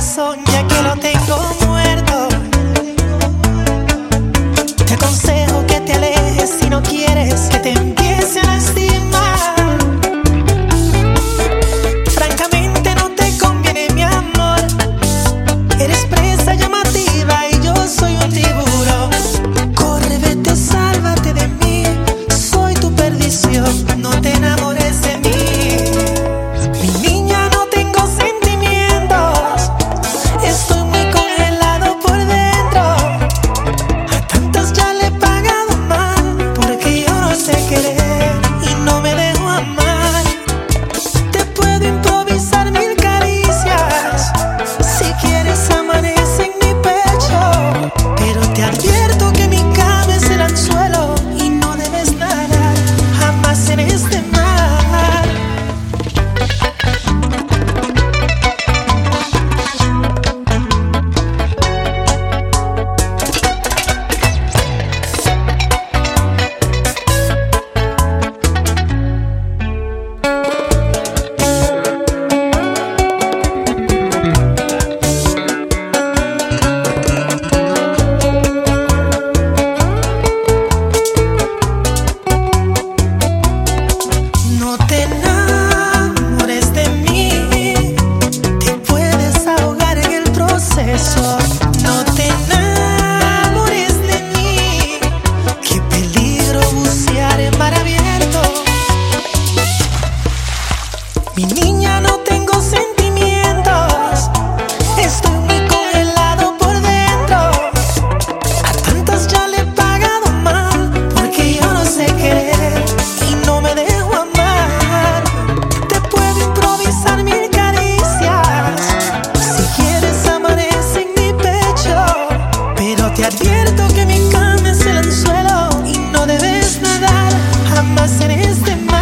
corazón ya que lo tengo muerto. Te aconsejo que te alejes si no quieres que te empiece a lastimar. Francamente no te conviene, mi amor. Eres presa llamativa y yo soy un tiburón. Corre, vete, sálvate de mí. Soy tu perdición, no te enamores de mí. Mi niña, no tengo sentimientos. Estoy muy congelado por dentro. A tantas ya le he pagado mal, porque yo no sé querer y no me dejo amar. Te puedo improvisar mil caricias. Si quieres amanece en mi pecho, pero te advierto que mi cama es el anzuelo y no debes nadar jamás en este mar. No te enamores de mí, te puedes ahogar en el proceso. No te enamores de mí, qué peligro bucear en mar abierto. Mi niña, no tengo sentimientos, estoy muy congelado por dentro. A tantas ya le he pagado mal, porque yo no sé querer y no me dejo amar. Te puedo improvisar mil caricias. Si quieres amanece en mi pecho, pero te advierto que mi cama es el anzuelo y no debes nadar jamás en este mar.